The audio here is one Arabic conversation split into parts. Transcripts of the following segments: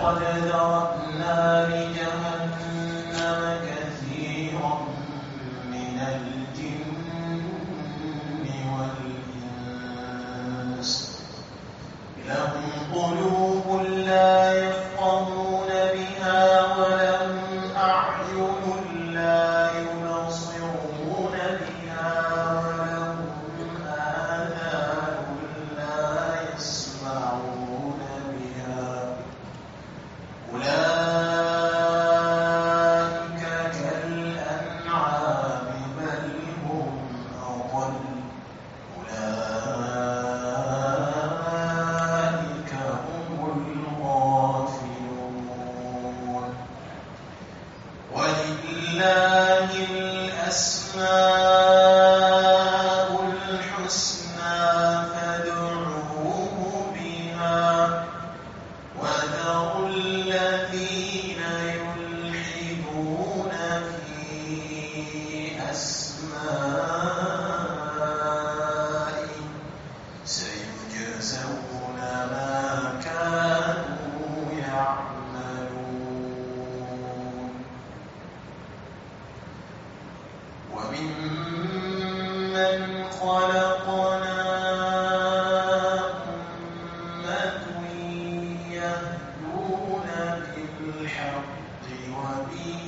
ولقد ذرأنا لجهنم كثيرا من الجن والإنس لهم قلوب لا يفقهون بها ولهم أعين لا يبصرون بها ولهم آذان لا يسمعون بها أولئك كالأنعام بل هم أضل أولئك هم الغافلون ولله الأسماء الحسنى فادعوه بها وذروا الذين يلحدون في أسمائه سيجزون ما كانوا يعملون وممن خلقنا أمة يهدون بالحق وبه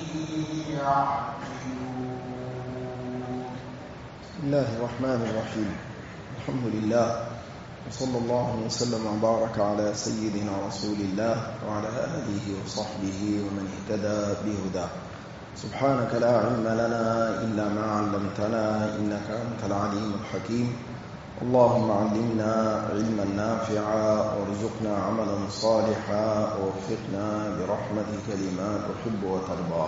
يعدلون. بسم الله الرحمن الرحيم. الحمد لله وصلى الله وسلم وبارك على سيدنا رسول الله وعلى آله وصحبه ومن اهتدى بهداه. سبحانك لا علم لنا إلا ما علمتنا إنك أنت العليم الحكيم. اللهم علمنا علما نافعا وارزقنا عملا صالحا ووفقنا برحمتك لما تحب وترضى.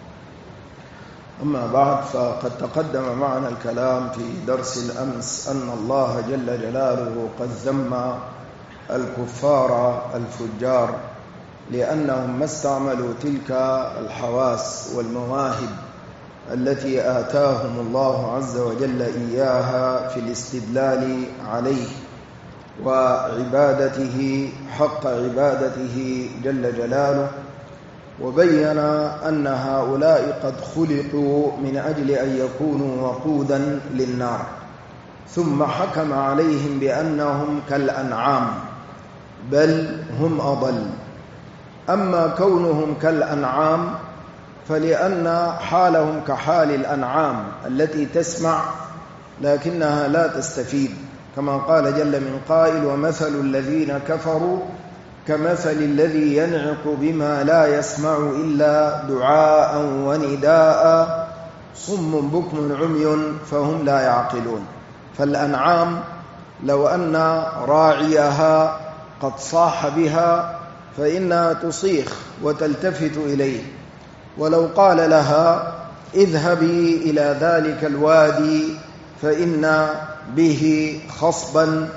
أما بعد، فقد تقدم معنا الكلام في درس الأمس أن الله جل جلاله قد ذم الكفار الفجار لأنهم ما استعملوا تلك الحواس والمواهب التي آتاهم الله عز وجل إياها في الاستدلال عليه وعبادته حق عبادته جل جلاله، وبين أن هؤلاء قد خلقوا من أجل أن يكونوا وقودا للنار، ثم حكم عليهم بأنهم كالأنعام بل هم أضل. أما كونهم كالأنعام فلأن حالهم كحال الأنعام التي تسمع لكنها لا تستفيد، كما قال جل من قائل: ومثل الذين كفروا كمثل الذي ينعق بما لا يسمع إلا دعاء ونداء صم بكم عمي فهم لا يعقلون. فالأنعام لو أن راعيها قد صاح بها فإنها تصيخ وتلتفت إليه، ولو قال لها اذهبي إلى ذلك الوادي فإن به خصبا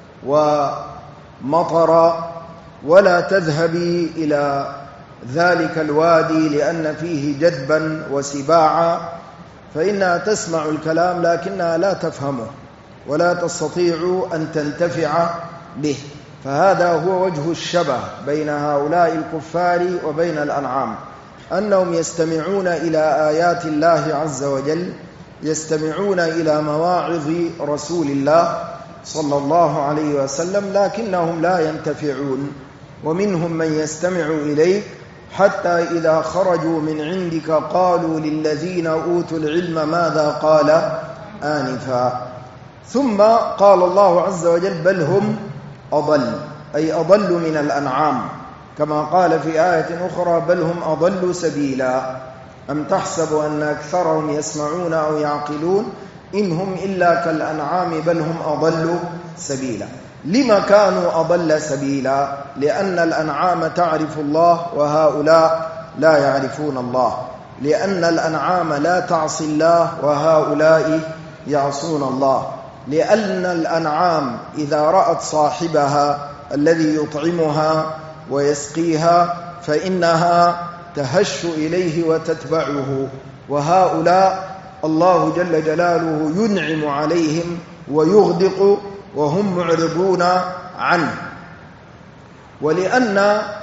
ومطرا، ولا تذهبي إلى ذلك الوادي لأن فيه جدبا وسباعا، فإنها تسمع الكلام لكنها لا تفهمه ولا تستطيع أن تنتفع به. فهذا هو وجه الشبه بين هؤلاء الكفار وبين الأنعام، أنهم يستمعون إلى آيات الله عز وجل، يستمعون إلى مواعظ رسول الله صلى الله عليه وسلم، لكنهم لا ينتفعون. ومنهم من يستمع إليك حتى إذا خرجوا من عندك قالوا للذين أوتوا العلم ماذا قال آنفا. ثم قال الله عز وجل: بل هم أضل، أي أضل من الأنعام، كما قال في آية أخرى: بل هم أضل سبيلا. أم تحسب أن أكثرهم يسمعون أو يعقلون إن هم إلا كالأنعام بل هم أضل سبيلا. لما كانوا أضل سبيلا؟ لأن الأنعام تعرف الله وهؤلاء لا يعرفون الله، لأن الأنعام لا تعصي الله وهؤلاء يعصون الله، لأن الأنعام إذا رأت صاحبها الذي يطعمها ويسقيها فإنها تهش إليه وتتبعه، وهؤلاء الله جل جلاله ينعم عليهم ويغدق وهم معرضون عنه. ولأن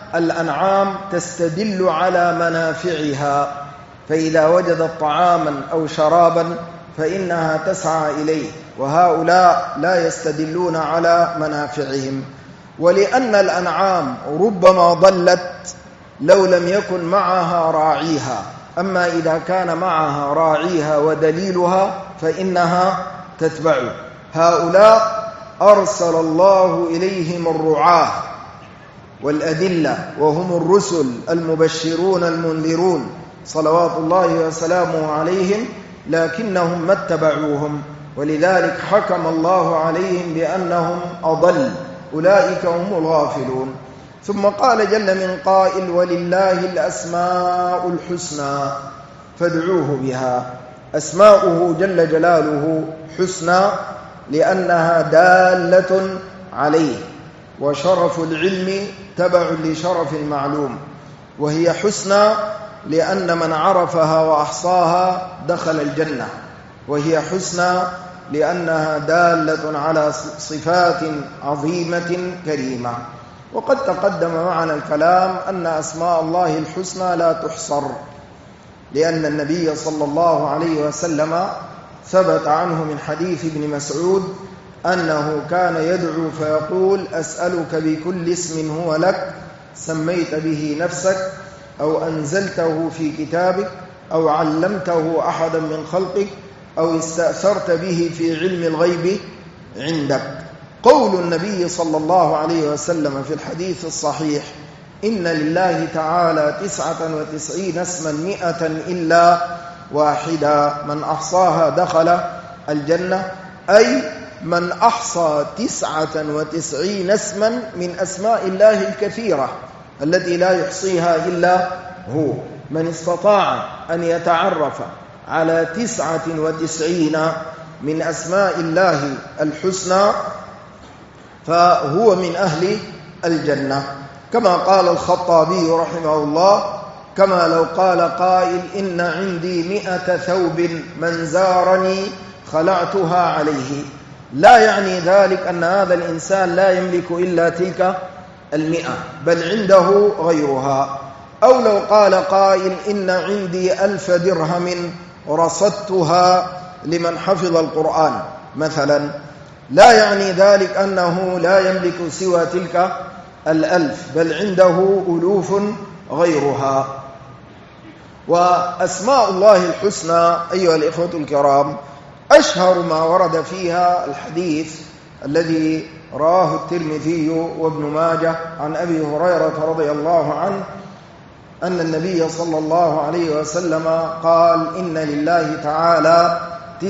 الأنعام تستدل على منافعها، فإذا وجدت طعاما أو شرابا فإنها تسعى إليه، وهؤلاء لا يستدلون على منافعهم. ولأن الأنعام ربما ضلت لو لم يكن معها راعيها، أما إذا كان معها راعيها ودليلها فإنها تتبع. هؤلاء أرسل الله إليهم الرعاة والأدلة، وهم الرسل المبشرون المنذرون صلوات الله وسلامه عليهم، لكنهم ما اتبعوهم، ولذلك حكم الله عليهم بأنهم أضل، أولئك هم الغافلون. ثم قال جل من قائل: ولله الأسماء الحسنى فادعوه بها. أسماؤه جل جلاله حسنى لأنها دالة عليه، وشرف العلم تبع لشرف المعلوم، وهي حسنى لأن من عرفها وأحصاها دخل الجنة، وهي حسنى لأنها دالة على صفات عظيمة كريمة. وقد تقدم معنا الكلام أن أسماء الله الحسنى لا تحصر، لأن النبي صلى الله عليه وسلم ثبت عنه من حديث ابن مسعود أنه كان يدعو فيقول: أسألك بكل اسم هو لك سميت به نفسك أو أنزلته في كتابك أو علمته أحدا من خلقك أو استأثرت به في علم الغيب عندك. قول النبي صلى الله عليه وسلم في الحديث الصحيح: إن لله تعالى 99 اسما 100 إلا واحدا من أحصاها دخل الجنة، أي من أحصى 99 اسما من أسماء الله الكثيرة التي لا يحصيها إلا هو. من استطاع أن يتعرف على 99 من أسماء الله الحسنى فهو من أهل الجنة، كما قال الخطابي رحمه الله: كما لو قال قائل: إن عندي 100 ثوب من زارني خلعتها عليه. لا يعني ذلك أن هذا الإنسان لا يملك إلا تلك 100، بل عنده غيرها. أو لو قال قائل: إن عندي 1000 درهم رصدتها لمن حفظ القرآن مثلا، لا يعني ذلك أنه لا يملك سوى تلك 1000، بل عنده ألوف غيرها. وأسماء الله الحسنى أيها الإخوة الكرام أشهر ما ورد فيها الحديث الذي رواه الترمذي وابن ماجه عن أبي هريرة رضي الله عنه أن النبي صلى الله عليه وسلم قال: إن لله تعالى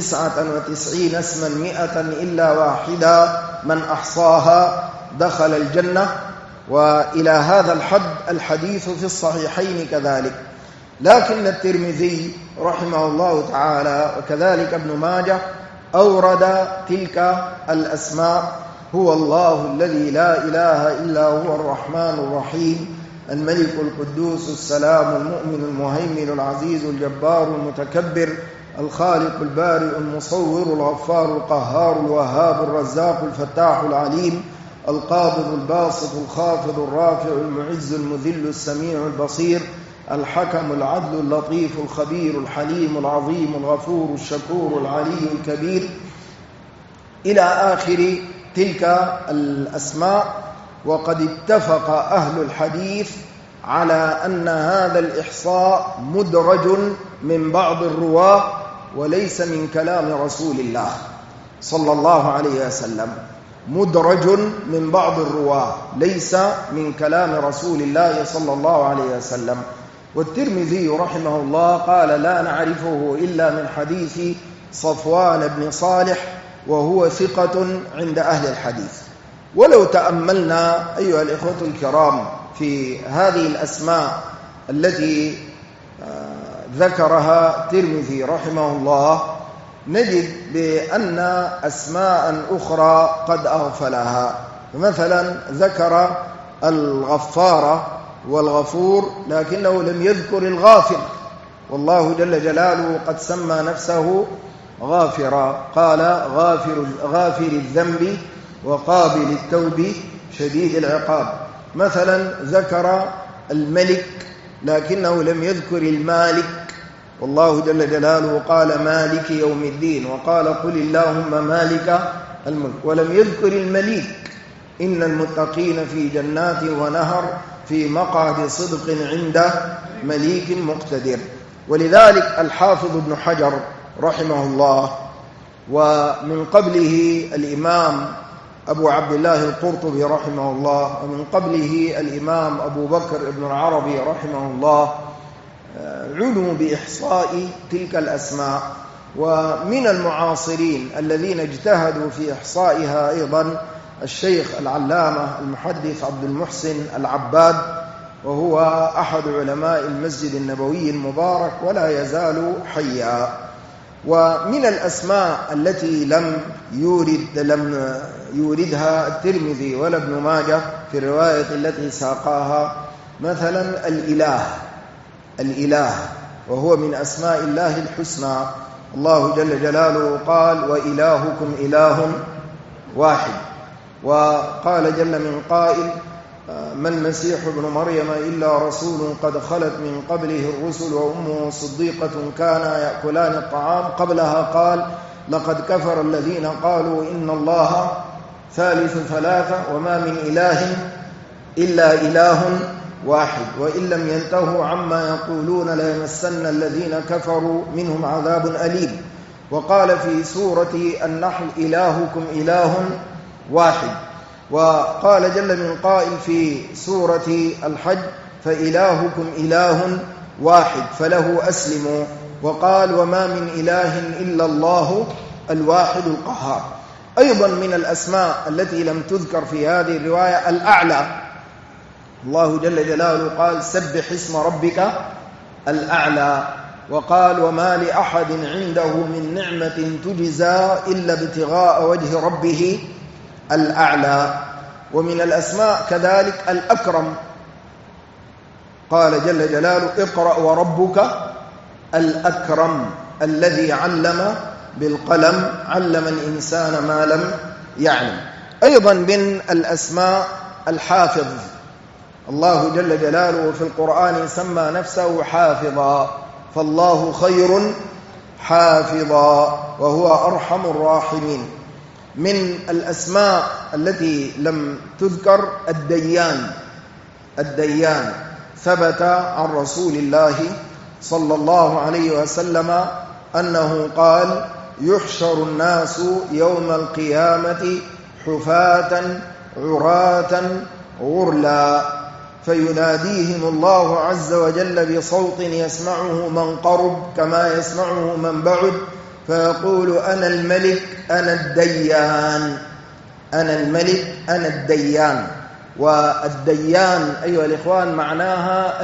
99 اسما 100 إلا واحدا من أحصاها دخل الجنة. وإلى هذا الحد الحديث في الصحيحين كذلك. لكن الترمذي رحمه الله تعالى وكذلك ابن ماجه أورد تلك الأسماء: هو الله الذي لا إله إلا هو الرحمن الرحيم الملك القدوس السلام المؤمن المهيمن العزيز الجبار المتكبر الخالق البارئ المصور الغفار القهار الوهاب الرزاق الفتاح العليم القابض الباسط الخافض الرافع المعز المذل السميع البصير الحكم العدل اللطيف الخبير الحليم العظيم الغفور الشكور العلي الكبير إلى آخر تلك الأسماء. وقد اتفق أهل الحديث على أن هذا الإحصاء مدرج من بعض الرواة وليس من كلام رسول الله صلى الله عليه وسلم، مدرج من بعض الرواة ليس من كلام رسول الله صلى الله عليه وسلم. والترمذي رحمه الله قال: لا نعرفه إلا من حديث صفوان بن صالح وهو ثقة عند أهل الحديث. ولو تأملنا أيها الإخوة الكرام في هذه الأسماء التي ذكرها الترمذي رحمه الله نجد بأن أسماء أخرى قد أغفلها. مثلا ذكر الغفار والغفور لكنه لم يذكر الغافر، والله جل جلاله قد سمى نفسه غافرا، قال: غافر الذنب وقابل التوب شديد العقاب. مثلا ذكر الملك لكنه لم يذكر المالك، والله جل جلاله قال مالك يوم الدين، وقال قل اللهم مالك الملك، ولم يذكر المليك إن المتقين في جنات ونهر في مقعد صدق عند مليك مقتدر. ولذلك الحافظ ابن حجر رحمه الله، ومن قبله الإمام أبو عبد الله القرطبي رحمه الله، ومن قبله الإمام أبو بكر ابن العربي رحمه الله، عنوا بإحصاء تلك الأسماء. ومن المعاصرين الذين اجتهدوا في إحصائها أيضا الشيخ العلامة المحدث عبد المحسن العباد، وهو أحد علماء المسجد النبوي المبارك ولا يزال حيا. ومن الأسماء التي لم يوردها الترمذي ولا ابن ماجه في الرواية التي ساقاها مثلا الإله، وهو من أسماء الله الحسنى. الله جل جلاله قال وإلهكم إله واحد، وقال جل من قائل ما المسيح ابن مريم إلا رسول قد خلت من قبله الرسل وأمه صديقة كانا يأكلان الطعام. قبلها قال لقد كفر الذين قالوا إن الله ثالث ثلاثة وما من إله إلا إله واحد وإن لم ينتهوا عما يقولون ليمسن الذين كفروا منهم عذاب أليم. وقال في سورة النحل إلهكم إله واحد. وقال جل من قائل في سورة الحج فإلهكم إله واحد فله أسلموا. وقال وما من إله إلا الله الواحد القهار. أيضا من الأسماء التي لم تذكر في هذه الرواية الأعلى، الله جل جلاله قال سبح اسم ربك الأعلى. وقال وما لأحد عنده من نعمة تجزى إلا ابتغاء وجه ربه الأعلى. ومن الأسماء كذلك الأكرم، قال جل جلاله اقرأ وربك الأكرم الذي علم بالقلم علم الإنسان ما لم يعلم. أيضا من الأسماء الحافظ، الله جل جلاله في القرآن سمى نفسه حافظا، فالله خير حافظا وهو أرحم الراحمين. من الأسماء التي لم تذكر الديان ثبت عن رسول الله صلى الله عليه وسلم أنه قال يحشر الناس يوم القيامة حفاة عراة غرلا فيناديهم الله عز وجل بصوت يسمعه من قرب كما يسمعه من بعد فيقول أنا الملك أنا الديان، أنا الملك أنا الديان. والديان أيها الإخوان معناها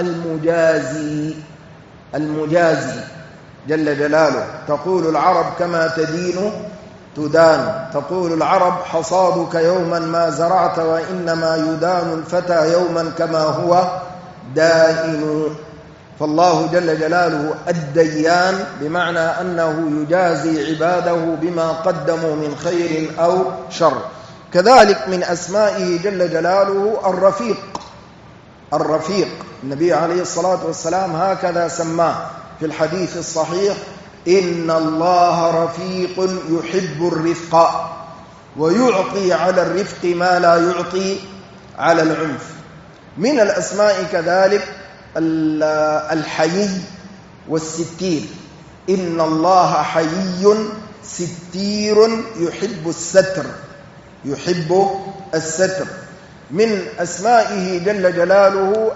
المجازي جل جلاله. تقول العرب كما تدين تدان، تقول العرب حصادك يوما ما زرعت وإنما يدان الفتى يوما كما هو دائن. فالله جل جلاله الديان بمعنى أنه يجازي عباده بما قدموا من خير أو شر. كذلك من أسمائه جل جلاله الرفيق. النبي عليه الصلاة والسلام هكذا سماه في الحديث الصحيح إن الله رفيق يحب الرفق ويعطي على الرفق ما لا يعطي على العنف. من الأسماء كذلك الحيي والستير، إن الله حيي ستير يحب الستر. من أسمائه جل جلاله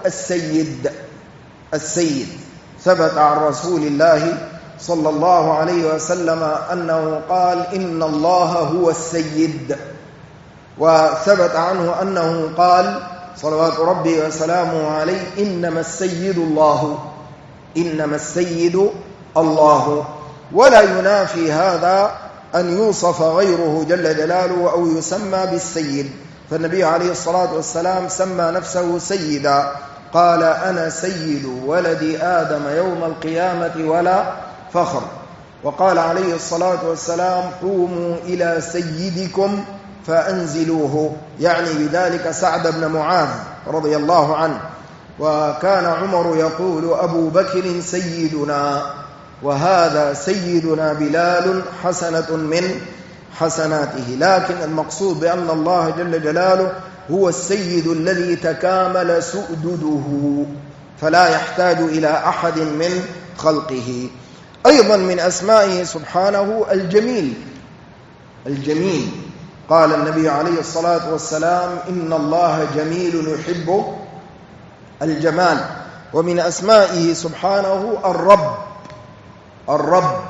السيد ثبت عن رسول الله صلى الله عليه وسلم أنه قال إن الله هو السيد. وثبت عنه أنه قال صلوات ربي وسلامه عليه إنما السيد الله. ولا ينافي هذا أن يوصف غيره جل جلاله أو يسمى بالسيد. فالنبي عليه الصلاة والسلام سمى نفسه سيدا، قال أنا سيد ولد آدم يوم القيامة ولا فخر. وقال عليه الصلاة والسلام قوموا إلى سيدكم فأنزلوه، يعني بذلك سعد بن معاذ رضي الله عنه. وكان عمر يقول: أبو بكر سيدنا، وهذا سيدنا بلال حسنة من حسناته. لكن المقصود بأن الله جل جلاله هو السيد الذي تكامل سؤدده، فلا يحتاج إلى أحد من خلقه. أيضا من أسمائه سبحانه الجميل. الجميل، قال النبي عليه الصلاة والسلام: إن الله جميل يحب الجمال. ومن أسمائه سبحانه الرب. الرب،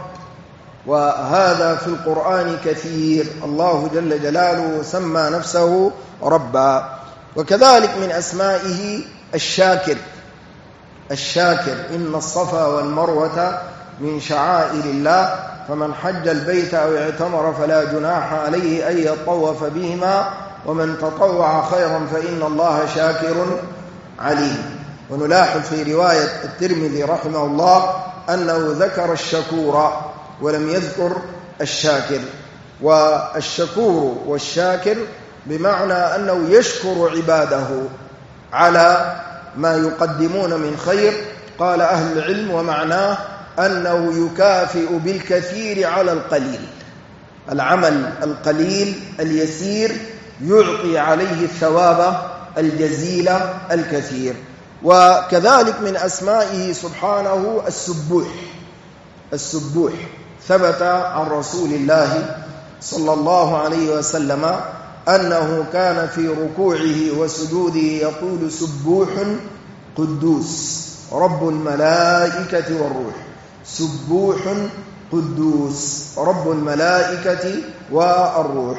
وهذا في القرآن كثير، الله جل جلاله سمى نفسه ربا. وكذلك من أسمائه الشاكر. الشاكر: إن الصفا والمروة من شعائر الله، فمن حج البيت أو اعتمر فلا جناح عليه أن يطوف بهما، ومن تطوع خيرا فإن الله شاكر عليم. ونلاحظ في رواية الترمذي رحمه الله أنه ذكر الشكور ولم يذكر الشاكر. والشكور والشاكر بمعنى أنه يشكر عباده على ما يقدمون من خير. قال أهل العلم: ومعناه أنه يكافئ بالكثير على القليل. العمل القليل اليسير يعطي عليه الثواب الجزيل الكثير. وكذلك من أسمائه سبحانه السبوح. السبوح ثبت عن رسول الله صلى الله عليه وسلم أنه كان في ركوعه وسجوده يقول: سبوح قدوس رب الملائكة والروح. سبوح قدوس رب الملائكة والروح.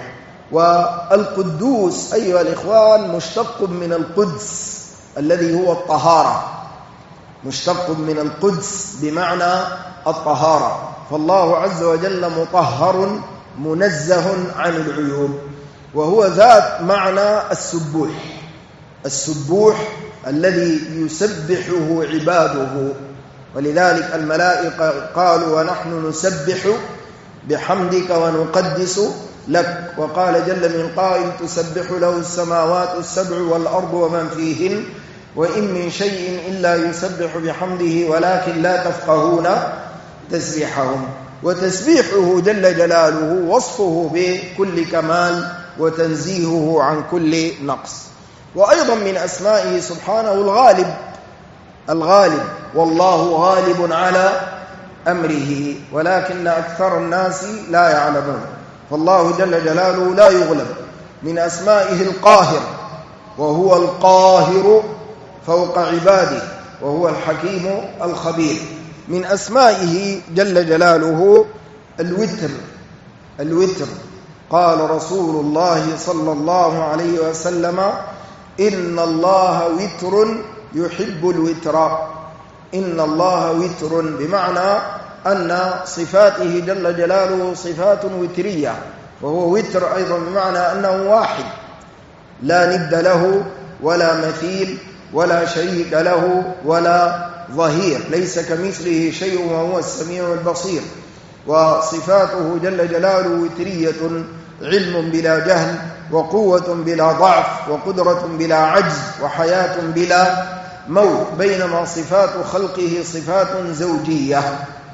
والقدوس أيها الإخوان مشتق من القدس الذي هو الطهارة، مشتق من القدس بمعنى الطهارة. فالله عز وجل مطهر منزه عن العيوب، وهو ذات معنى السبوح. السبوح الذي يسبحه عباده، ولذلك الملائكة قالوا: ونحن نسبح بحمدك ونقدس لك. وقال جل من قائل: تسبح له السماوات السبع والأرض ومن فيهن وإن من شيء إلا يسبح بحمده ولكن لا تفقهون تسبيحهم. وتسبيحه جل جلاله وصفه بكل كمال وتنزيهه عن كل نقص. وأيضا من أسمائه سبحانه الغالب. الغالب، والله غالب على أمره ولكن أكثر الناس لا يعلمون. فالله جل جلاله لا يغلب. من أسمائه القاهر، وهو القاهر فوق عباده، وهو الحكيم الخبير. من أسمائه جل جلاله الوتر. الوتر، قال رسول الله صلى الله عليه وسلم: إن الله وتر يحب الوتر. إن الله وتر بمعنى أن صفاته جل جلاله صفات وترية، وهو وتر أيضا بمعنى أنه واحد لا ند له ولا مثيل ولا شريك له ولا ظهير، ليس كمثله شيء وهو السميع البصير. وصفاته جل جلاله وترية: علم بلا جهل، وقوة بلا ضعف، وقدرة بلا عجز، وحياة بلا موت، بينما صفات خلقه صفات زوجية.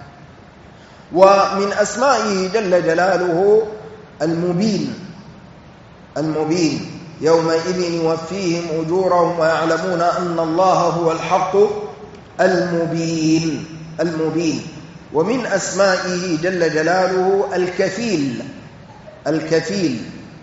ومن أسمائه جل جلاله المبين. المبين: يومئذ يوفيهم أجورهم ويعلمون أن الله هو الحق المبين. المبين. ومن أسمائه جل جلاله الكفيل. الكفيل،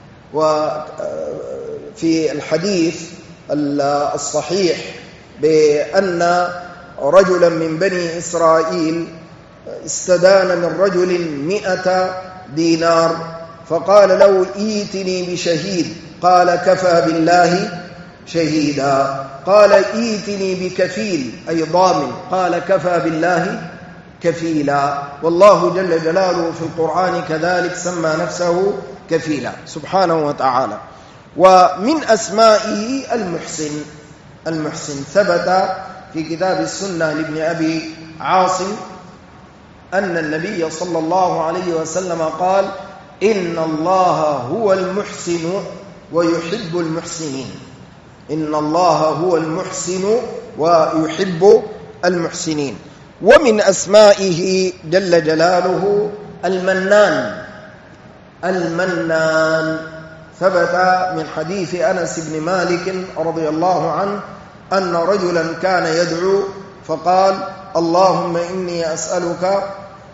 وفي الحديث الصحيح بأن رجلا من بني إسرائيل استدان من رجل 100 دينار، فقال له: إيتني بشهيد. قال: كفى بالله شهيدا. قال: إيتني بكفيل أي ضامن. قال: كفى بالله كفيلا. والله جل جلاله في القرآن كذلك سمى نفسه كفيلا سبحانه وتعالى. ومن أسمائه المحسن. المحسن ثبت في كتاب السنة لابن أبي عاصم أن النبي صلى الله عليه وسلم قال: إن الله هو المحسن ويحب المحسنين. إن الله هو المحسن ويحب المحسنين. ومن أسمائه جل جلاله المنان. المنان ثبت من حديث أنس بن مالك رضي الله عنه أن رجلا كان يدعو فقال: اللهم إني أسألك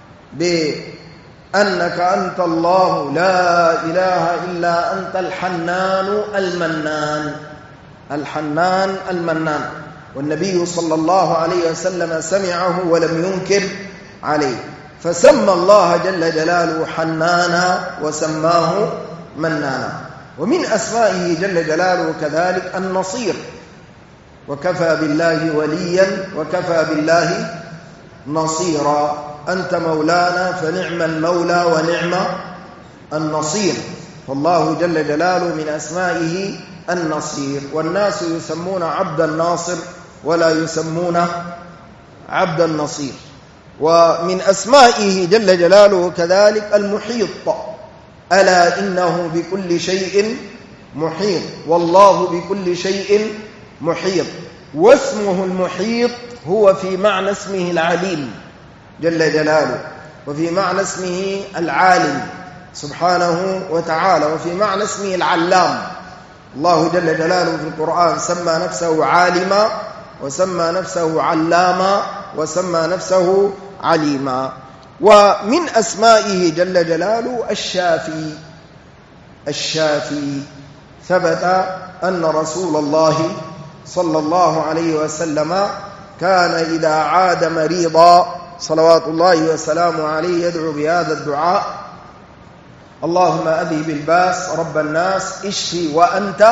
بأنك أنت الله لا إله إلا أنت الحنان المنان. الحنان المنان. والنبي صلى الله عليه وسلم سمعه ولم ينكر عليه، فسمى الله جل جلاله حنانا وسماه منانا. ومن أسمائه جل جلاله كذلك النصير، وكفى بالله وليا وكفى بالله نصيرا. أنت مولانا فنعم المولى ونعم النصير. فالله جل جلاله من أسمائه النصير. والناس يسمون عبد الناصر ولا يسمون عبد النصير. ومن أسمائه جل جلاله كذلك المحيط. ألا إنه بكل شيء محيط، والله بكل شيء محيط. واسمه المحيط هو في معنى اسمه العليم جل جلاله، وفي معنى اسمه العالم سبحانه وتعالى، وفي معنى اسمه العلام. الله جل جلاله في القرآن سمى نفسه عالما، وسمى نفسه علاما، وسمى نفسه عليما. ومن أسمائه جل جلاله الشافي. الشافي ثبت أن رسول الله صلى الله عليه وسلم كان إذا عاد مريضا صلوات الله وسلامه عليه يدعو بهذا الدعاء: اللهم أذهب الباس رب الناس اشفي وأنت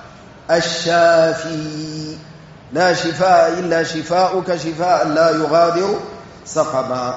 الشافي لا شفاء إلا شفاؤك شفاء لا يغادر سقما.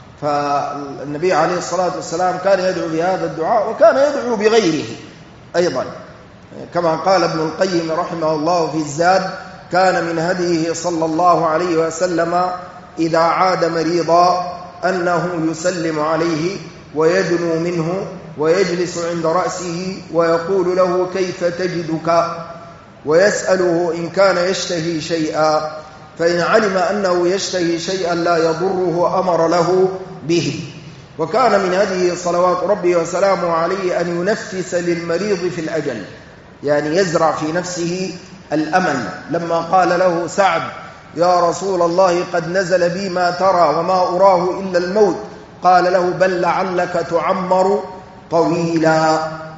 فالنبي عليه الصلاة والسلام كان يدعو بهذا الدعاء، وكان يدعو بغيره أيضا، كما قال ابن القيم رحمه الله في الزاد: كان من هديه صلى الله عليه وسلم إذا عاد مريضا أنه يسلم عليه ويدنو منه ويجلس عند رأسه ويقول له: كيف تجدك؟ ويسأله إن كان يشتهي شيئا، فإن علم أنه يشتهي شيئا لا يضره أمر له به. وكان من هذه صلوات ربي وسلامه عليه أن ينفس للمريض في الأجل، يعني يزرع في نفسه الأمل. لما قال له سعد: يا رسول الله قد نزل بي ما ترى وما أراه إلا الموت، قال له: بل لعلك تعمر طويلا،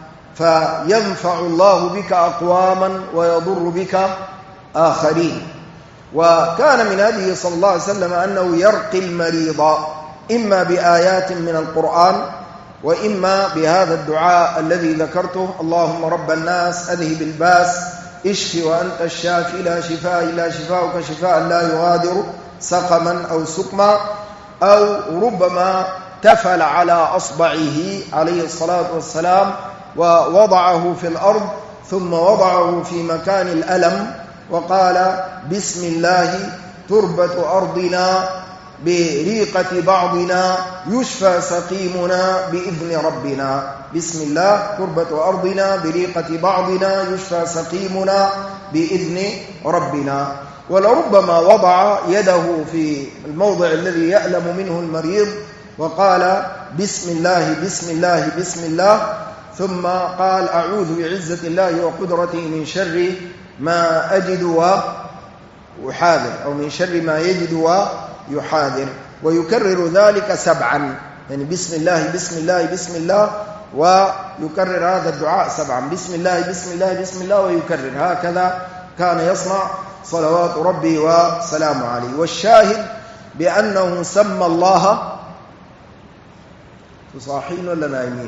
فينفع الله بك أقواما ويضر بك آخرين. وكان من هذه صلى الله عليه وسلم أنه يرقي المريض إما بآيات من القرآن، وإما بهذا الدعاء الذي ذكرته: اللهم رب الناس أذهب الباس اشفي وأنت الشافي لا شفاء إلا شفاؤك شفاء لا يغادر سقما أو سقما. أو ربما تفل على أصبعه عليه الصلاة والسلام ووضعه في الأرض، ثم وضعه في مكان الألم وقال: بسم الله تربة أرضنا بريقة بعضنا يشفى سقيمنا بإذن ربنا. بسم الله تربة أرضنا بريقة بعضنا يشفى سقيمنا بإذن ربنا. ولربما وضع يده في الموضع الذي يألم منه المريض وقال: بسم الله بسم الله بسم الله، ثم قال: أعوذ بعزة الله وقدرته من شر ما أجد وأحاذر، أو من شر ما يجد ويحاذر. ويكرر ذلك 7، يعني بسم الله بسم الله بسم الله، ويكرر هذا الدعاء 7: بسم الله بسم الله بسم الله، ويكرر. هكذا كان يصنع صلوات ربي وسلامه عليه. والشاهد بأنه سمى الله، تصاحين ولا نايمين؟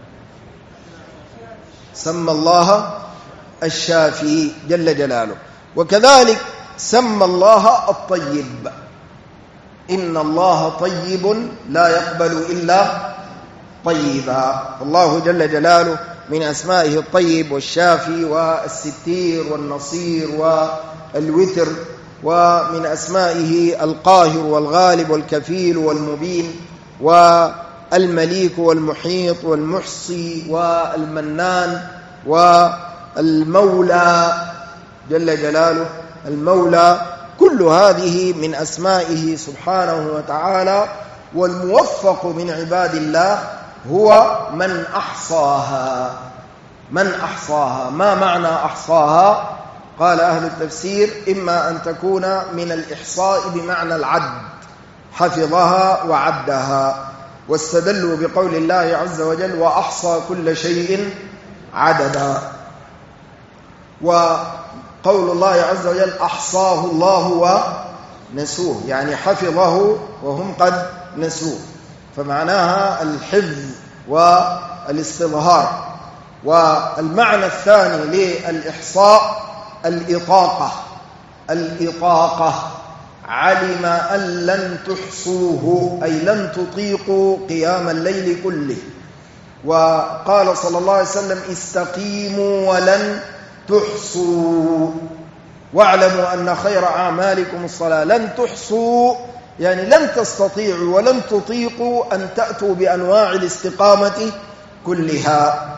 سمى الله الشافي جل جلاله. وكذلك سمى الله الطيب: إن الله طيب لا يقبل إلا طيبا. الله جل جلاله من أسمائه الطيب والشافي والستير والنصير والوتر. ومن أسمائه القاهر والغالب والكفيل والمبين والمليك والمحيط والمحصي والمنان والمولى جل جلاله، المولى، كل هذه من أسمائه سبحانه وتعالى. والموفق من عباد الله هو من أحصاها. من أحصاها، ما معنى أحصاها؟ قال أهل التفسير: إما أن تكون من الإحصاء بمعنى العد، حفظها وعدها، واستدلوا بقول الله عز وجل: وأحصى كل شيء عددا. وقول الله عز وجل: أحصاه الله ونسوه، يعني حفظه وهم قد نسوه، فمعناها الحفظ والاستظهار. والمعنى الثاني للإحصاء الإطاقة. الإطاقة، علم أن لن تحصوه، أي لن تطيقوا قيام الليل كله. وقال صلى الله عليه وسلم: استقيموا ولن تحصوا، واعلموا أن خير أعمالكم الصلاة. لن تحصوا يعني لن تستطيعوا ولن تطيقوا أن تأتوا بأنواع الاستقامة كلها.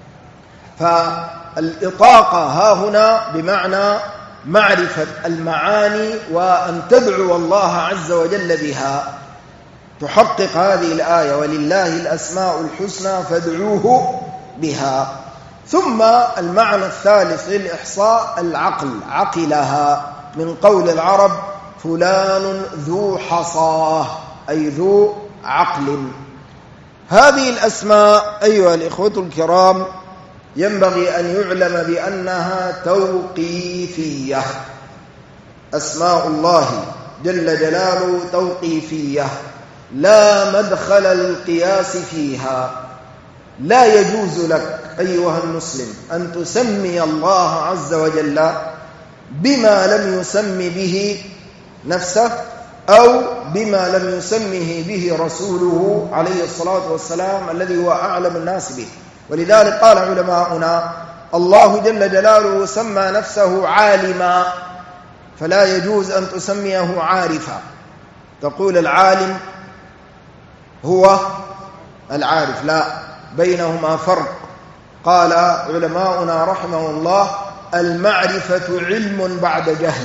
فالإطاقة ها هنا بمعنى معرفة المعاني وأن تدعو الله عز وجل بها، تحقق هذه الآية: ولله الأسماء الحسنى فادعوه بها. ثم المعنى الثالث للإحصاء العقل، عقلها، من قول العرب: فلان ذو حصاه، أي ذو عقل. هذه الأسماء أيها الإخوة الكرام ينبغي أن يعلم بأنها توقيفية. أسماء الله جل جلاله توقيفية، لا مدخل القياس فيها. لا يجوز لك أيها المسلم أن تسمي الله عز وجل بما لم يسم به نفسه أو بما لم يسمه به رسوله عليه الصلاة والسلام الذي هو أعلم الناس به. ولذلك قال علماؤنا: الله جل جلاله سمى نفسه عالما، فلا يجوز أن تسميه عارفا، تقول العالم هو العارف، لا، بينهما فرق. قال علماؤنا رحمه الله: المعرفة علم بعد جهل،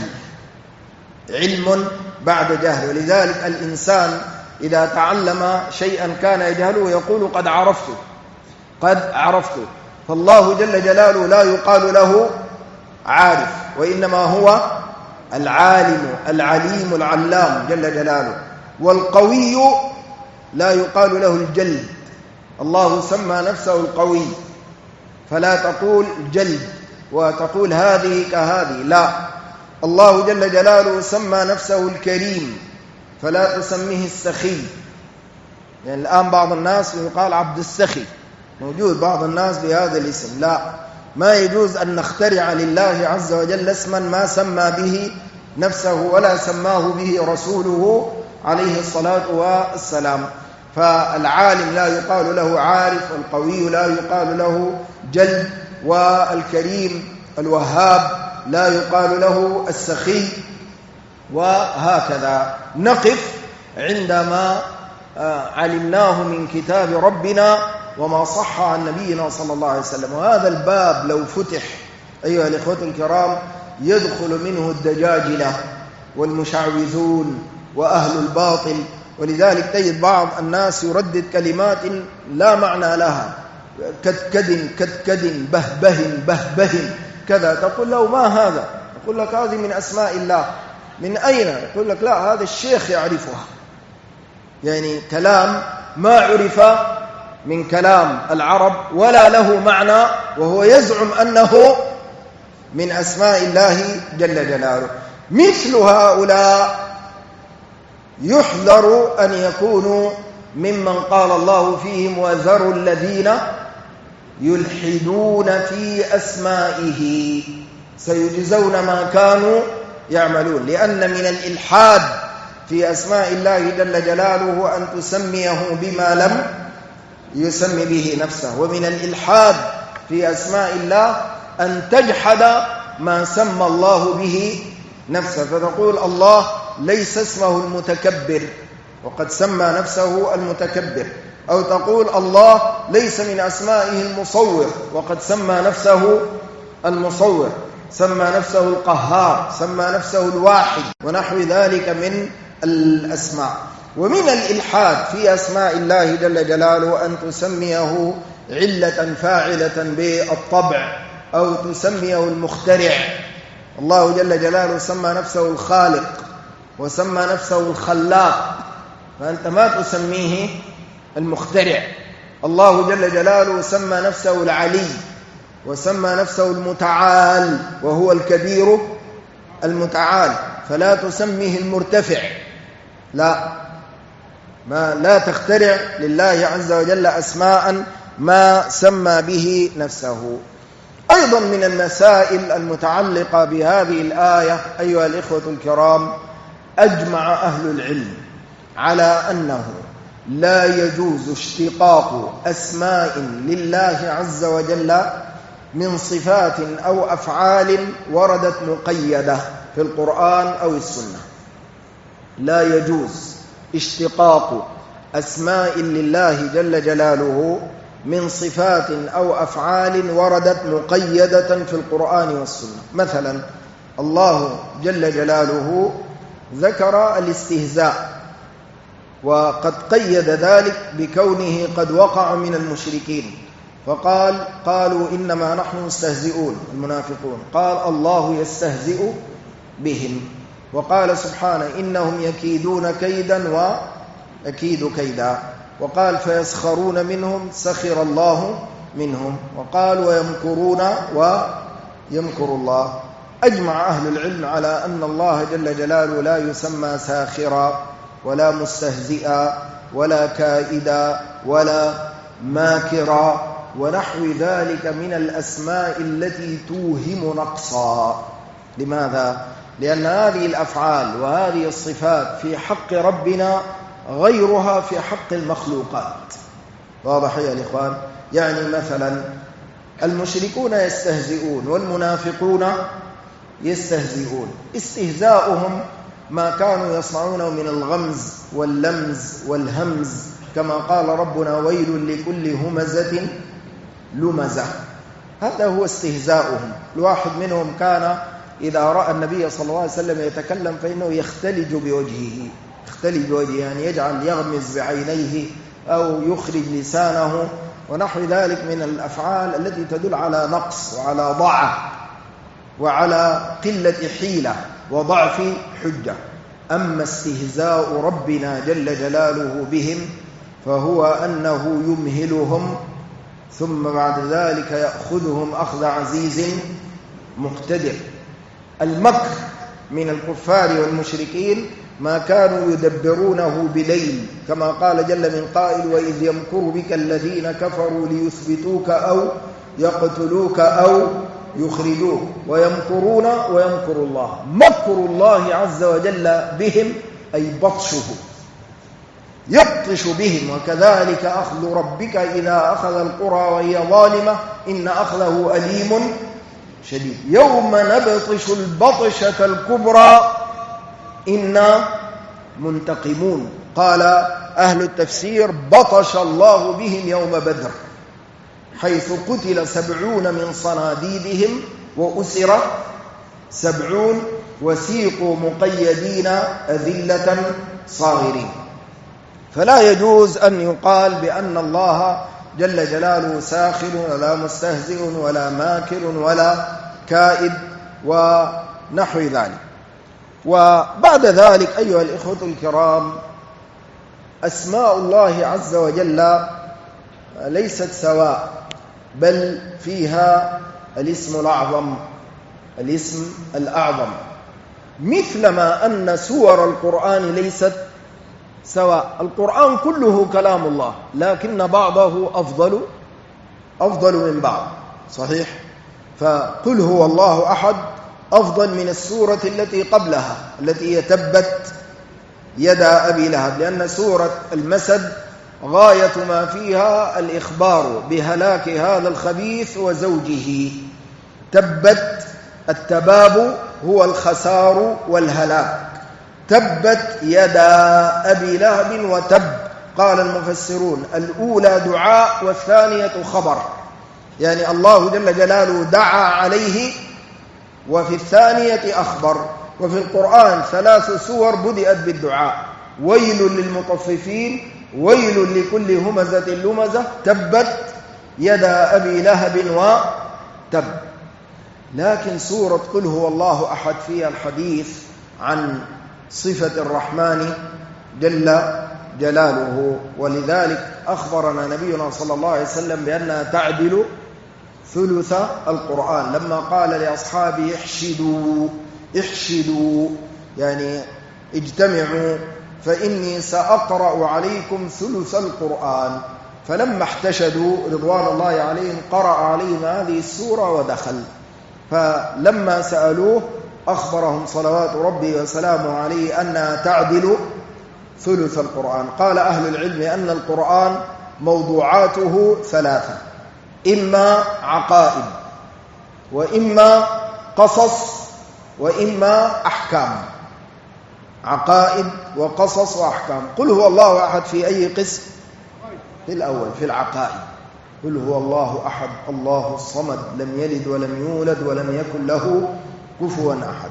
علم بعد جهل. ولذلك الإنسان إذا تعلم شيئا كان يجهله يقول: قد عرفته، قد عرفته. فالله جل جلاله لا يقال له عارف، وإنما هو العالم العليم العلام جل جلاله. والقوي لا يقال له الجلد، الله سمى نفسه القوي، فلا تقول جلد وتقول هذه كهذه، لا. الله جل جلاله سمى نفسه الكريم، فلا تسميه السخي. يعني الآن بعض الناس يقال عبد السخي، موجود بعض الناس بهذا الاسم، لا، ما يجوز أن نخترع لله عز وجل اسما ما سمى به نفسه ولا سماه به رسوله عليه الصلاة والسلام. فالعالم لا يقال له عارف، والقوي لا يقال له جلد، والكريم الوهاب لا يقال له السخي، وهكذا. نقف عندما علمناه من كتاب ربنا وما صح عن نبينا صلى الله عليه وسلم. وهذا الباب لو فتح أيها الإخوة الكرام يدخل منه الدجاجلة والمشعوذون وأهل الباطل. ولذلك تجد بعض الناس يردد كلمات لا معنى لها، كدكد كدكد، بهبه بهبه كذا، تقول له: ما هذا؟ يقول لك: هذه من أسماء الله. من أين؟ يقول لك: لا، هذا الشيخ يعرفها. يعني كلام ما عرف من كلام العرب ولا له معنى، وهو يزعم أنه من أسماء الله جل جلاله. مثل هؤلاء يحذر أن يكونوا ممن قال الله فيهم: وذروا الذين يلحدون في أسمائه سيجزون ما كانوا يعملون. لأن من الإلحاد في أسماء الله جل جلاله أن تسميه بما لم يسمي به نفسه، ومن الإلحاد في أسماء الله أن تجحد ما سمى الله به نفسه، فتقول الله ليس اسمه المتكبر وقد سمى نفسه المتكبر، أو تقول الله ليس من أسمائه المصور وقد سمى نفسه المصور. سمى نفسه القهار، سمى نفسه الواحد، ونحو ذلك من الأسماء. ومن الإلحاد في أسماء الله جل جلاله أن تسميه علة فاعلة بالطبع أو تسميه المخترع. الله جل جلاله سمى نفسه الخالق وسمى نفسه الخلاق، فأنت ما تسميه المخترع. الله جل جلاله سمى نفسه العلي وسمى نفسه المتعال وهو الكبير المتعال، فلا تسميه المرتفع. لا تخترع لله عز وجل أسماء ما سمى به نفسه. أيضا من المسائل المتعلقة بهذه الآية أيها الإخوة الكرام، أجمع أهل العلم على أنه لا يجوز اشتقاق أسماء لله عز وجل من صفات أو أفعال وردت مقيدة في القرآن أو السنة. لا يجوز اشتقاق أسماء لله جل جلاله من صفات أو أفعال وردت مقيدة في القرآن والسنة. مثلا الله جل جلاله ذكر الاستهزاء، وقد قيد ذلك بكونه قد وقع من المشركين، قالوا إنما نحن مستهزئون المنافقون، قال الله يستهزئ بهم. وقال سبحانه إنهم يكيدون كيدا وأكيد كيدا. وقال فيسخرون منهم سخر الله منهم. وقال ويمكرون ويمكر الله. أجمع أهل العلم على أن الله جل جلاله لا يسمى ساخرا ولا مستهزئا ولا كائدا ولا ماكرا ونحو ذلك من الأسماء التي توهم نقصا. لماذا؟ لأن هذه الأفعال وهذه الصفات في حق ربنا غيرها في حق المخلوقات. واضح يا الإخوان؟ يعني مثلا المشركون يستهزئون والمنافقون يستهزئون. استهزاؤهم ما كانوا يصنعونه من الغمز واللمز والهمز، كما قال ربنا ويل لكل همزة لمزة. هذا هو استهزاؤهم. الواحد منهم كان إذا رأى النبي صلى الله عليه وسلم يتكلم فإنه يختلج بوجهه، يعني يجعل يغمز بعينيه أو يخرج لسانه ونحو ذلك من الأفعال التي تدل على نقص وعلى ضعف وعلى قلة حيلة وضعف حجة. أما استهزاء ربنا جل جلاله بهم فهو أنه يمهلهم ثم بعد ذلك يأخذهم أخذ عزيز مقتدر. المكر من الكفار والمشركين ما كانوا يدبرونه بليل، كما قال جل من قائل وإذ يمكر بك الذين كفروا ليثبتوك أو يقتلوك أو يخرجوك ويمكرون ويمكر الله. مكر الله عز وجل بهم أي بطشه، يبطش بهم. وكذلك أخذ ربك إذا أخذ القرى وهي ظالمة إن أخذه أليم شديد. يوم نبطش البطشة الكبرى إنا منتقمون. قال أهل التفسير بطش الله بهم يوم بدر، حيث قتل 70 من صناديدهم وأسر 70 وسيقوا مقيدين أذلة صاغرين. فلا يجوز أن يقال بأن الله جل جلاله ساخر ولا مستهزئ ولا ماكر ولا كائد ونحو ذلك. وبعد ذلك أيها الإخوة الكرام، أسماء الله عز وجل ليست سواء، بل فيها الاسم الأعظم، مثلما أن سور القرآن ليست سواء. القرآن كله كلام الله، لكن بعضه أفضل من بعض، صحيح؟ فقل هو الله أحد أفضل من السورة التي قبلها التي هي تبت يدا أبي لهب، لأن سورة المسد غاية ما فيها الإخبار بهلاك هذا الخبيث وزوجه. تبت، التباب هو الخسار والهلاك. تبت يدا أبي لهب وتب. قال المفسرون الأولى دعاء والثانية خبر، يعني الله جل جلاله دعا عليه وفي الثانية أخبر. وفي القرآن 3 سور بدأت بالدعاء: ويل للمطففين، ويل لكل همزة لمزة، تبت يدا أبي لهب وتب. لكن سورة قل هو الله أحد فيها الحديث عن صفة الرحمن جل جلاله، ولذلك أخبرنا نبينا صلى الله عليه وسلم بأنها تعدل ثلث القرآن، لما قال لأصحابه احشدوا يعني اجتمعوا فإني سأقرأ عليكم ثلث القرآن. فلما احتشدوا رضوان الله عليهم قرأ عليهم هذه السورة ودخل. فلما سألوه أخبرهم صلوات ربي وسلامه عليه أنها تعدل ثلث القرآن. قال أهل العلم أن القرآن موضوعاته 3: إما عقائد، وإما قصص، وإما أحكام. عقائد وقصص وأحكام. قل هو الله أحد في أي قسم؟ في الأول، في العقائد. قل هو الله أحد الله الصمد لم يلد ولم يولد ولم يكن له كفوا أحد.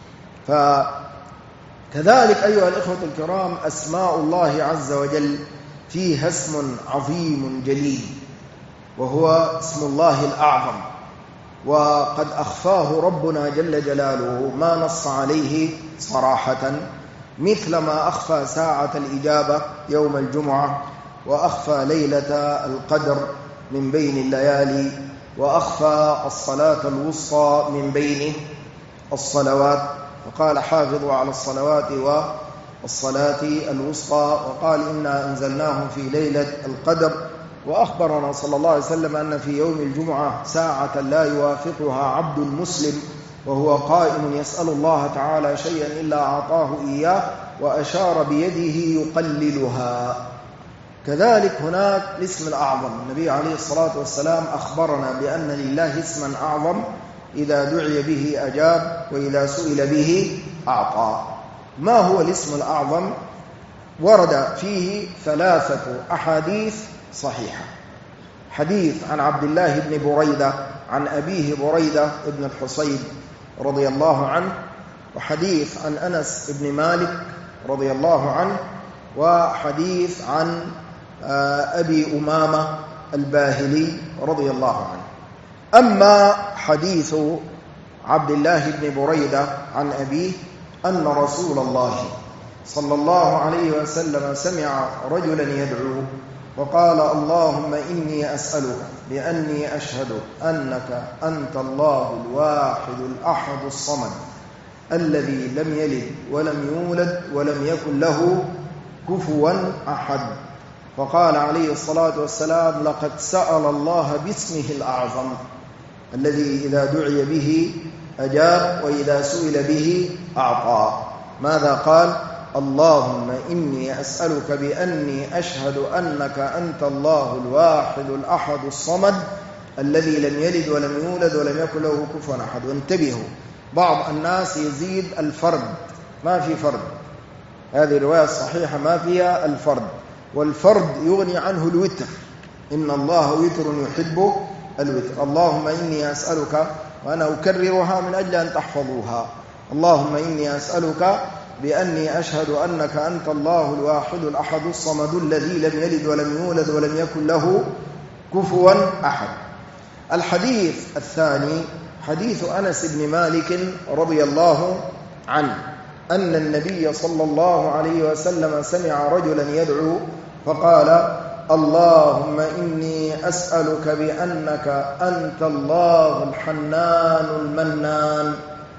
فكذلك أيها الإخوة الكرام أسماء الله عز وجل فيها اسم عظيم جليل، وهو اسم الله الأعظم، وقد أخفاه ربنا جل جلاله ما نص عليه صراحة، مثل ما أخفى ساعة الإجابة يوم الجمعة، وأخفى ليلة القدر من بين الليالي، وأخفى الصلاة الوسطى من بين الصلوات، وقال حافظوا على الصلوات والصلاة الوسطى، وقال إنا أنزلناه في ليلة القدر. وأخبرنا صلى الله عليه وسلم أن في يوم الجمعة ساعة لا يوافقها عبد مسلم وهو قائم يسأل الله تعالى شيئا إلا أعطاه إياه، وأشار بيده يقللها. كذلك هناك الاسم الأعظم. النبي عليه الصلاة والسلام أخبرنا بأن لله اسما أعظم إذا دعي به أجاب، وإذا سئل به أعطى. ما هو الاسم الأعظم؟ ورد فيه 3 أحاديث صحيحة: حديث عن عبد الله بن بريدة عن أبيه بريدة بن الحصيب رضي الله عنه، وحديث عن أنس بن مالك رضي الله عنه، وحديث عن أبي أمامة الباهلي رضي الله عنه. أما حديث عبد الله بن بريدة عن أبيه أن رسول الله صلى الله عليه وسلم سمع رجلا يدعو وقال: اللهم إني أسألك بأني أشهد أنك أنت الله الواحد الأحد الصمد الذي لم يلد ولم يولد ولم يكن له كفوا أحد. فقال عليه الصلاة والسلام: لقد سأل الله باسمه الأعظم الذي إذا دعي به أجاب، وإذا سئل به أعطى. ماذا قال؟ اللهم إني أسألك بأني أشهد أنك أنت الله الواحد الأحد الصمد الذي لم يلد ولم يولد ولم يكن له كفوا أحد. وانتبهوا، بعض الناس يزيد الفرد، ما في فرد. هذه الرواية الصحيحة ما فيها الفرد، والفرد يغني عنه الوتر، إن الله وتر يحب الوتر. اللهم إني أسألك، وأنا أكررها من أجل أن تحفظوها: اللهم إني أسألك بأني أشهد أنك أنت الله الواحد الأحد الصمد الذي لم يلد ولم يولد ولم يكن له كفوا أحد. الحديث الثاني حديث أنس بن مالك رضي الله عنه أن النبي صلى الله عليه وسلم سمع رجلا يدعو فقال: اللهم إني أسألك بأنك أنت الله الحنان المنان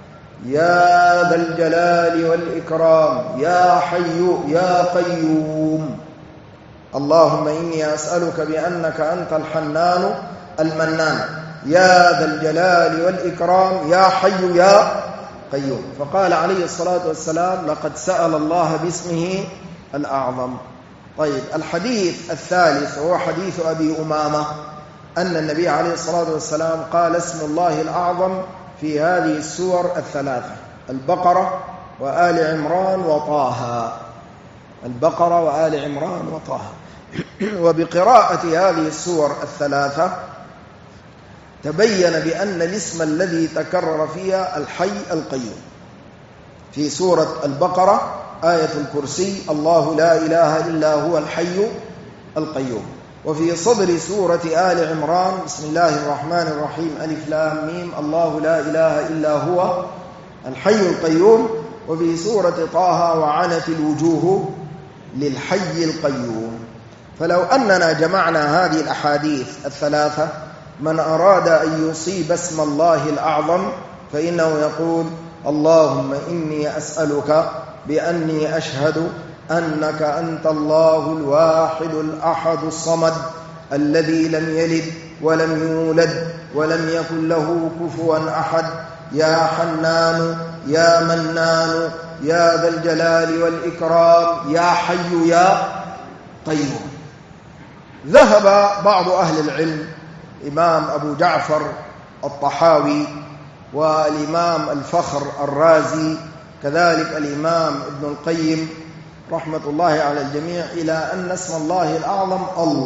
يا ذا الجلال والإكرام يا حي يا قيوم. اللهم إني أسألك بأنك أنت الحنان المنان يا ذا الجلال والإكرام يا حي يا قيوم. فقال عليه الصلاة والسلام: لقد سأل الله باسمه الأعظم. طيب، الحديث الثالث هو حديث أبي أمامة أن النبي عليه الصلاة والسلام قال: اسم الله الأعظم في هذه السور 3: البقرة وآل عمران وطه. البقرة وآل عمران وطه. وبقراءة هذه السور 3 تبين بأن الاسم الذي تكرر فيها الحي القيوم. في سورة البقرة آية الكرسي الله لا إله إلا هو الحي القيوم. وفي صدر سورة آل عمران بسم الله الرحمن الرحيم ألف لام ميم الله لا إله إلا هو الحي القيوم. وفي سورة طه وعنت الوجوه للحي القيوم. فلو أننا جمعنا هذه الأحاديث الثلاثة من أراد أن يصيب اسم الله الأعظم فإنه يقول اللهم إني أسألك بأني أشهد أنك أنت الله الواحد الأحد الصمد الذي لم يلد ولم يولد ولم يكن له كفوا أحد يا حنان يا منان يا ذا الجلال والإكرام يا حي يا قيوم. ذهب بعض أهل العلم إمام أبو جعفر الطحاوي والإمام الفخر الرازي كذلك الإمام ابن القيم رحمة الله على الجميع إلى أن اسم الله الأعظم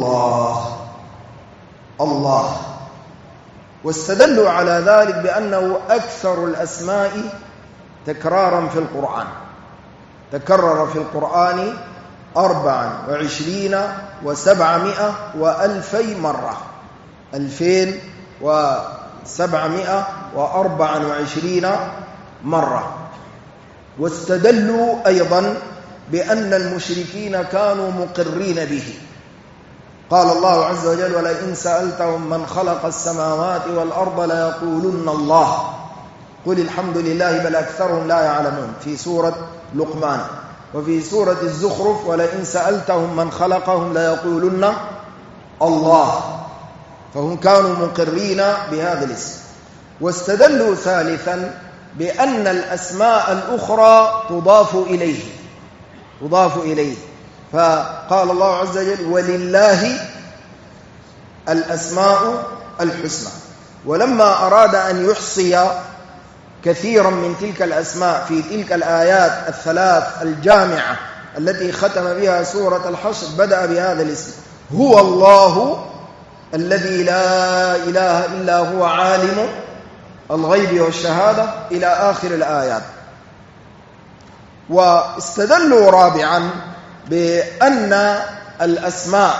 الله، واستدلوا على ذلك بأنه أكثر الأسماء تكرارا في القرآن. تكرر في القرآن 24,700 مرة 2724 مرة. واستدلوا أيضا بأن المشركين كانوا مقرين به. قال الله عز وجل ولئن سألتهم من خلق السماوات والأرض ليقولن الله قل الحمد لله بل أكثرهم لا يعلمون في سورة لقمان. وفي سورة الزخرف ولئن سألتهم من خلقهم ليقولن الله. فهم كانوا مقرين بهذا الاسم. واستدلوا ثالثا بأن الأسماء الأخرى تضاف إليه فقال الله عز وجل ولله الأسماء الحسنى. ولما أراد أن يحصي كثيرا من تلك الأسماء في تلك الآيات الثلاث الجامعة التي ختم بها سورة الحشر بدأ بهذا الاسم هو الله الذي لا إله إلا هو عالم الغيب والشهادة إلى آخر الآيات. واستدلوا رابعا بأن الأسماء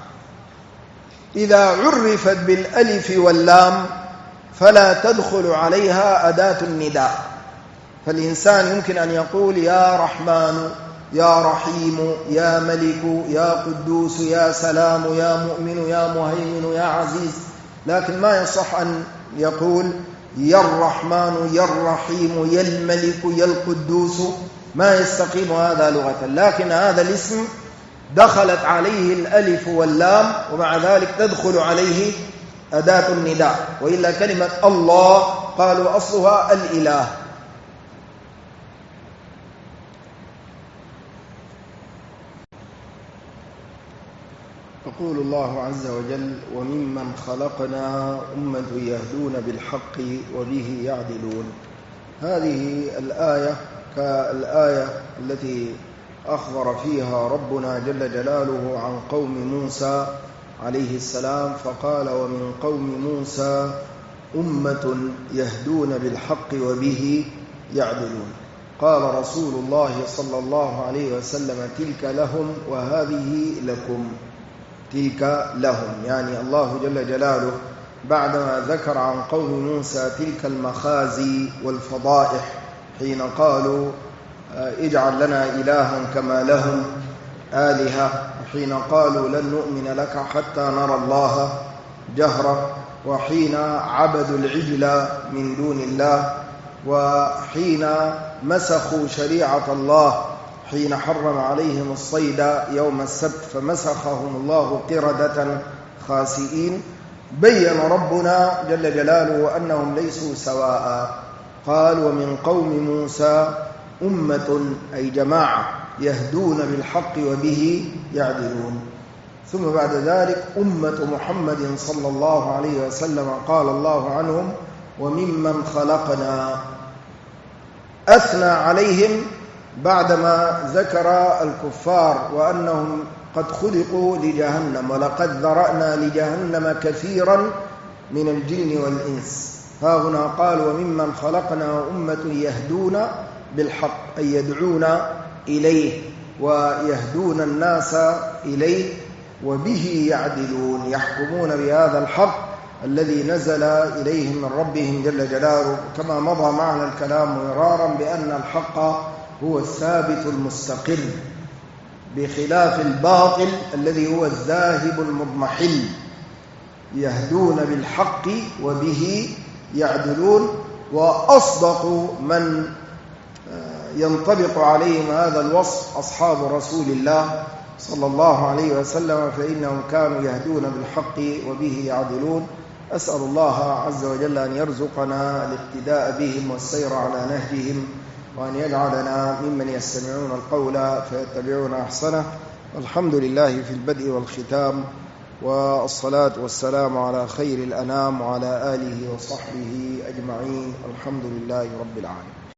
إذا عرفت بالألف واللام فلا تدخل عليها أداة النداء. فالإنسان يمكن أن يقول يا رحمن يا رحيم يا ملك يا قدوس يا سلام يا مؤمن يا مهيمن يا عزيز، لكن ما يصح أن يقول يا الرحمن يا الرحيم يا الملك يا القدوس، ما يستقيم هذا لغة. لكن هذا الاسم دخلت عليه الألف واللام ومع ذلك تدخل عليه أداة النداء. وإلا كلمة الله قالوا أصلها الإله. يقول الله عز وجل وممن خلقنا أمة يهدون بالحق وبه يعدلون. هذه الآية كالآية التي أخبر فيها ربنا جل جلاله عن قوم موسى عليه السلام فقال ومن قوم موسى أمة يهدون بالحق وبه يعدلون. قال رسول الله صلى الله عليه وسلم تلك لهم وهذه لكم. تلك لهم يعني الله جل جلاله بعدما ذكر عن قوم موسى تلك المخازي والفضائح حين قالوا اجعل لنا إلها كما لهم آلهة، وحين قالوا لن نؤمن لك حتى نرى الله جهرة، وحين عبدوا العجل من دون الله، وحين مسخوا شريعة الله حين حرم عليهم الصيد يوم السبت فمسخهم الله قردة خاسئين. بين ربنا جل جلاله أنهم ليسوا سواء. قال ومن قوم موسى أمة أي جماعة يهدون بالحق وبه يعدلون. ثم بعد ذلك أمة محمد صلى الله عليه وسلم قال الله عنهم وممن خلقنا. أثنى عليهم بعدما ذكر الكفار وأنهم قد خلقوا لجهنم ولقد ذرأنا لجهنم كثيرا من الجن والإنس. ها هنا قال وممن خلقنا أمة يهدون بالحق، أي يدعون إليه ويهدون الناس إليه وبه يعدلون، يحكمون بهذا الحق الذي نزل إليهم من ربهم جل جلاله. كما مضى معنا الكلام مرارا بأن الحق هو الثابت المستقر بخلاف الباطل الذي هو الذاهب المضمحل. يهدون بالحق وبه يعدلون، وأصدق من ينطبق عليهم هذا الوصف أصحاب رسول الله صلى الله عليه وسلم، فإنهم كانوا يهدون بالحق وبه يعدلون. أسأل الله عز وجل أن يرزقنا الاقتداء بهم والسير على نهجهم، وأن يجعلنا ممن يستمعون القول فيتبعون أحسنه. الحمد لله في البدء والختام، والصلاة والسلام على خير الأنام وعلى آله وصحبه أجمعين. الحمد لله رب العالمين.